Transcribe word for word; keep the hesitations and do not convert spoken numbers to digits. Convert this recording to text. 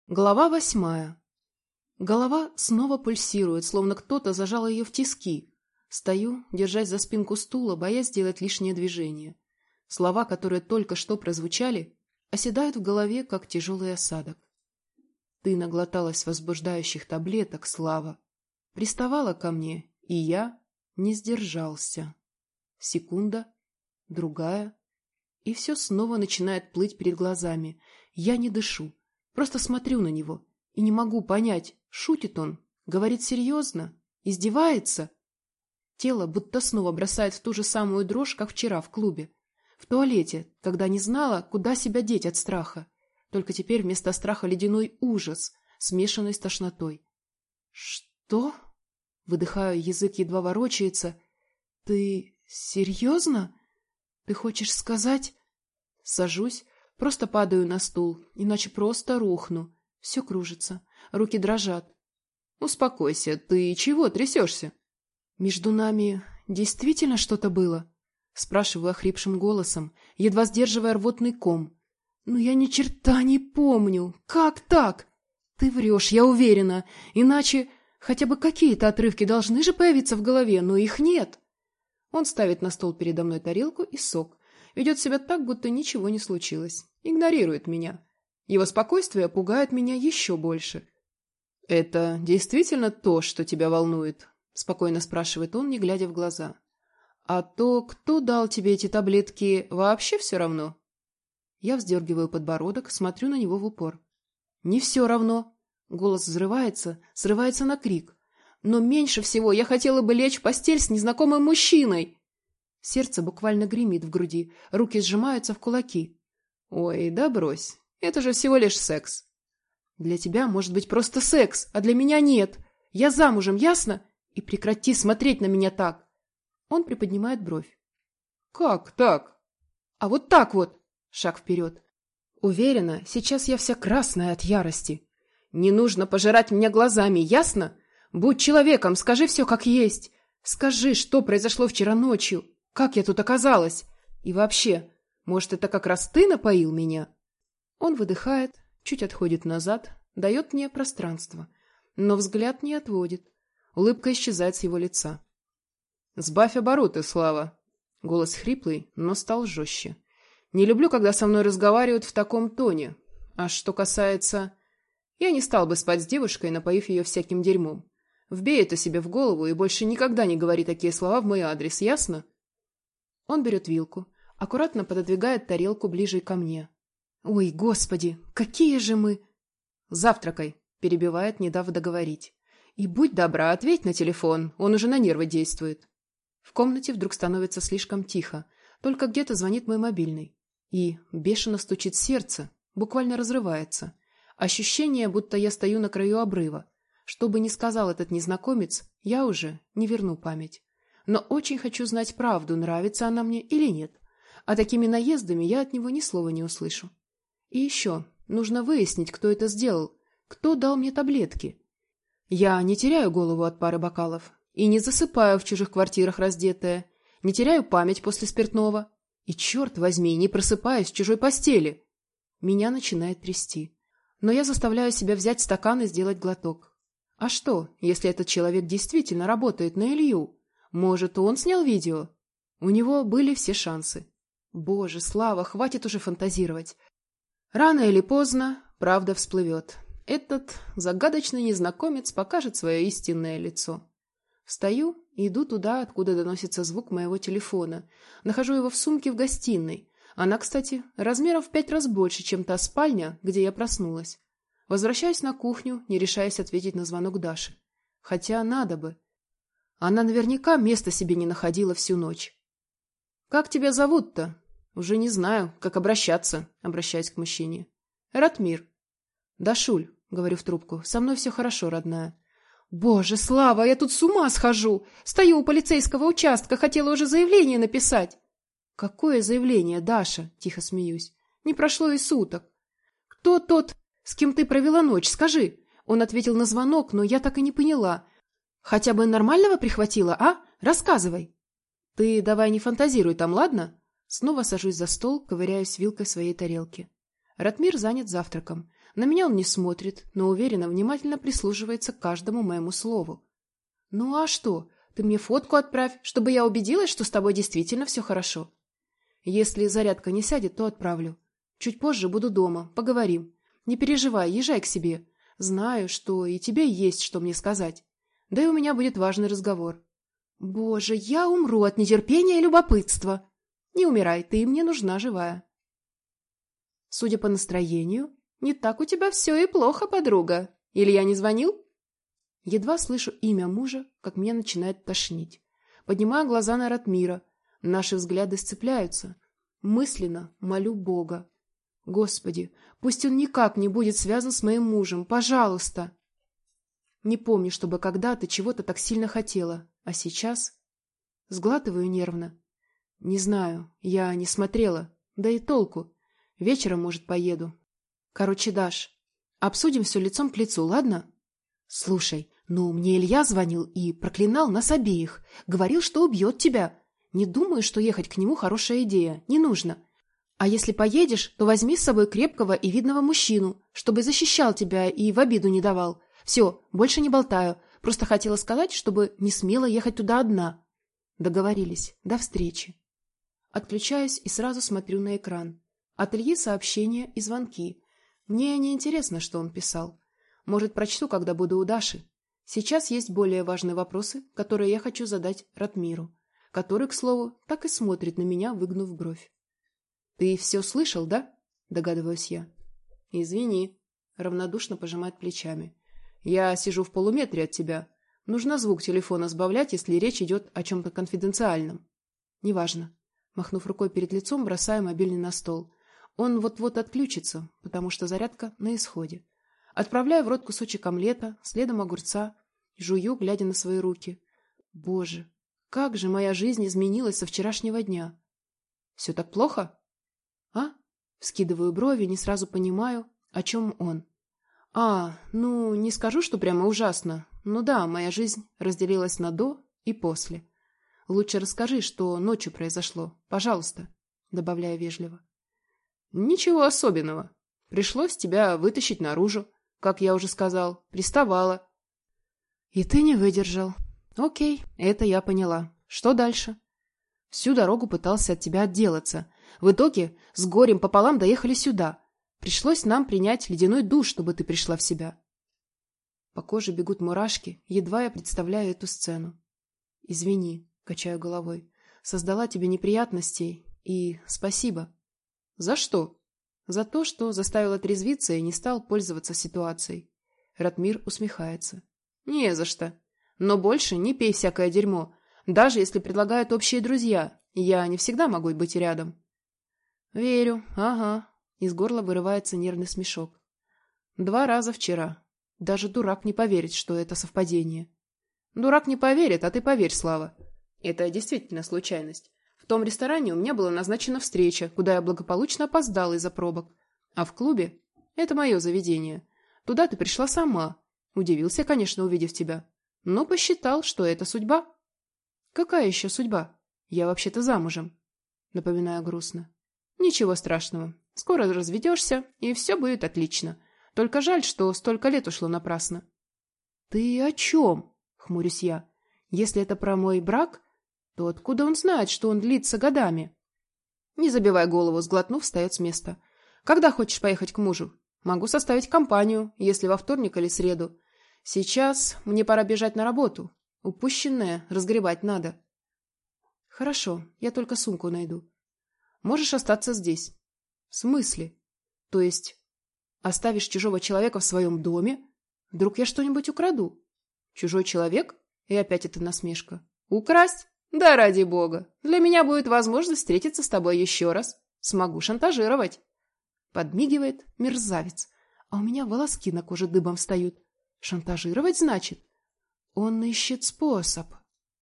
Глава восьмая. Голова снова пульсирует, словно кто-то зажал ее в тиски. Стою, держась за спинку стула, боясь сделать лишнее движение. Слова, которые только что прозвучали, оседают в голове, как тяжелый осадок. Ты наглоталась возбуждающих таблеток, Слава. Приставала ко мне, и я не сдержался. Секунда, другая, и все снова начинает плыть перед глазами. Я не дышу. Просто смотрю на него и не могу понять, шутит он, говорит серьезно, издевается. Тело будто снова бросает в ту же самую дрожь, как вчера в клубе. В туалете, когда не знала, куда себя деть от страха. Только теперь вместо страха ледяной ужас, смешанный с тошнотой. «Что?» — выдыхаю, язык едва ворочается. «Ты серьезно? Ты хочешь сказать?» Сажусь. Просто падаю на стул, иначе просто рухну. Все кружится, руки дрожат. Успокойся, ты чего трясешься? Между нами действительно что-то было? Спрашиваю охрипшим голосом, едва сдерживая рвотный ком. Но я ни черта не помню. Как так? Ты врешь, я уверена. Иначе хотя бы какие-то отрывки должны же появиться в голове, но их нет. Он ставит на стол передо мной тарелку и сок. Ведет себя так, будто ничего не случилось. Игнорирует меня. Его спокойствие пугает меня еще больше. «Это действительно то, что тебя волнует?» — спокойно спрашивает он, не глядя в глаза. «А то, кто дал тебе эти таблетки, вообще все равно?» Я вздергиваю подбородок, смотрю на него в упор. «Не все равно». Голос взрывается, срывается на крик. «Но меньше всего я хотела бы лечь в постель с незнакомым мужчиной!» Сердце буквально гремит в груди, руки сжимаются в кулаки. «Ой, да брось, это же всего лишь секс». «Для тебя может быть просто секс, а для меня нет. Я замужем, ясно? И прекрати смотреть на меня так». Он приподнимает бровь. «Как так?» «А вот так вот!» Шаг вперед. Уверена, сейчас я вся красная от ярости. «Не нужно пожирать меня глазами, ясно? Будь человеком, скажи все как есть. Скажи, что произошло вчера ночью. Как я тут оказалась? И вообще, может, это как раз ты напоил меня?» Он выдыхает, чуть отходит назад, дает мне пространство, но взгляд не отводит. Улыбка исчезает с его лица. «Сбавь обороты, Слава!» Голос хриплый, но стал жестче. «Не люблю, когда со мной разговаривают в таком тоне. А что касается... Я не стал бы спать с девушкой, напоив ее всяким дерьмом. Вбей это себе в голову и больше никогда не говори такие слова в мой адрес, ясно?» Он берет вилку, аккуратно пододвигает тарелку ближе ко мне. «Ой, господи, какие же мы...» «Завтракай», — перебивает, не дав договорить. «И будь добра, ответь на телефон, он уже на нервы действует». В комнате вдруг становится слишком тихо, только где-то звонит мой мобильный. И бешено стучит сердце, буквально разрывается. Ощущение, будто я стою на краю обрыва. Что бы ни сказал этот незнакомец, я уже не верну память. Но очень хочу знать правду, нравится она мне или нет. А такими наездами я от него ни слова не услышу. И еще нужно выяснить, кто это сделал, кто дал мне таблетки. Я не теряю голову от пары бокалов и не засыпаю в чужих квартирах раздетая, не теряю память после спиртного и, черт возьми, не просыпаюсь в чужой постели. Меня начинает трясти, но я заставляю себя взять стакан и сделать глоток. А что, если этот человек действительно работает на Илью? Может, он снял видео? У него были все шансы. Боже, Слава, хватит уже фантазировать. Рано или поздно правда всплывет. Этот загадочный незнакомец покажет свое истинное лицо. Встаю и иду туда, откуда доносится звук моего телефона. Нахожу его в сумке в гостиной. Она, кстати, размером в пять раз больше, чем та спальня, где я проснулась. Возвращаюсь на кухню, не решаясь ответить на звонок Даши. Хотя надо бы. Она наверняка места себе не находила всю ночь. «Как тебя зовут-то?» «Уже не знаю, как обращаться», — обращаясь к мужчине. «Ратмир». «Дашуль», — говорю в трубку, — «со мной все хорошо, родная». «Боже, Слава, я тут с ума схожу! Стою у полицейского участка, хотела уже заявление написать». «Какое заявление, Даша?» — тихо смеюсь. «Не прошло и суток». «Кто тот, с кем ты провела ночь, скажи?» Он ответил на звонок, но я так и не поняла. «Хотя бы нормального прихватила, а? Рассказывай». «Ты давай не фантазируй там, ладно?» Снова сажусь за стол, ковыряюсь вилкой в своей тарелке. Ратмир занят завтраком. На меня он не смотрит, но уверенно, внимательно прислушивается к каждому моему слову. «Ну а что? Ты мне фотку отправь, чтобы я убедилась, что с тобой действительно все хорошо. Если зарядка не сядет, то отправлю. Чуть позже буду дома, поговорим. Не переживай, езжай к себе. Знаю, что и тебе есть что мне сказать. Да и у меня будет важный разговор». «Боже, я умру от нетерпения и любопытства!» «Не умирай, ты мне нужна живая». «Судя по настроению, не так у тебя все и плохо, подруга. Илья не звонил?» Едва слышу имя мужа, как меня начинает тошнить. Поднимаю глаза на Ратмира. Наши взгляды сцепляются. Мысленно молю Бога. «Господи, пусть он никак не будет связан с моим мужем. Пожалуйста!» Не помню, чтобы когда-то чего-то так сильно хотела. А сейчас... Сглатываю нервно. Не знаю, я не смотрела. Да и толку. Вечером, может, поеду. Короче, Даш, обсудим все лицом к лицу, ладно? Слушай, ну, мне Илья звонил и проклинал нас обеих. Говорил, что убьет тебя. Не думаю, что ехать к нему хорошая идея. Не нужно. А если поедешь, то возьми с собой крепкого и видного мужчину, чтобы защищал тебя и в обиду не давал. Все, больше не болтаю. Просто хотела сказать, чтобы не смела ехать туда одна. Договорились. До встречи. Отключаюсь и сразу смотрю на экран. От Ильи сообщения и звонки. Мне не интересно, что он писал. Может, прочту, когда буду у Даши. Сейчас есть более важные вопросы, которые я хочу задать Ратмиру, который, к слову, так и смотрит на меня, выгнув бровь. «Ты все слышал, да?» – догадываюсь я. «Извини», – равнодушно пожимает плечами. «Я сижу в полуметре от тебя. Нужно звук телефона сбавлять, если речь идет о чем-то конфиденциальном». «Неважно». Махнув рукой перед лицом, бросаю мобильный на стол. Он вот-вот отключится, потому что зарядка на исходе. Отправляю в рот кусочек омлета, следом огурца, жую, глядя на свои руки. Боже, как же моя жизнь изменилась со вчерашнего дня. Все так плохо? А? Вскидываю брови, не сразу понимаю, о чем он. А, ну, не скажу, что прямо ужасно. Ну да, моя жизнь разделилась на «до» и «после». Лучше расскажи, что ночью произошло, пожалуйста, добавляю вежливо. Ничего особенного. Пришлось тебя вытащить наружу, как я уже сказал, приставала. И ты не выдержал. Окей, это я поняла. Что дальше? Всю дорогу пытался от тебя отделаться. В итоге с горем пополам доехали сюда. Пришлось нам принять ледяной душ, чтобы ты пришла в себя. По коже бегут мурашки, едва я представляю эту сцену. Извини, качаю головой. Создала тебе неприятностей, и спасибо. За что? За то, что заставил отрезвиться и не стал пользоваться ситуацией. Ратмир усмехается. Не за что. Но больше не пей всякое дерьмо, даже если предлагают общие друзья. Я не всегда могу быть рядом. Верю, ага. Из горла вырывается нервный смешок. Два раза вчера. Даже дурак не поверит, что это совпадение. Дурак не поверит, а ты поверь, Слава. Это действительно случайность. В том ресторане у меня была назначена встреча, куда я благополучно опоздала из-за пробок. А в клубе — это мое заведение. Туда ты пришла сама. Удивился, конечно, увидев тебя. Но посчитал, что это судьба. Какая еще судьба? Я вообще-то замужем. Напоминаю грустно. Ничего страшного. Скоро разведешься, и все будет отлично. Только жаль, что столько лет ушло напрасно. Ты о чем? Хмурюсь я. Если это про мой брак, то откуда он знает, что он длится годами? Не забивай голову, сглотнув, встает с места. Когда хочешь поехать к мужу? Могу составить компанию, если во вторник или среду. Сейчас мне пора бежать на работу. Упущенное разгребать надо. Хорошо, я только сумку найду. Можешь остаться здесь. В смысле? То есть оставишь чужого человека в своем доме? Вдруг я что-нибудь украду? Чужой человек? И опять эта насмешка. Украсть? Да ради бога. Для меня будет возможность встретиться с тобой еще раз. Смогу шантажировать. Подмигивает мерзавец. А у меня волоски на коже дыбом встают. Шантажировать, значит? Он ищет способ.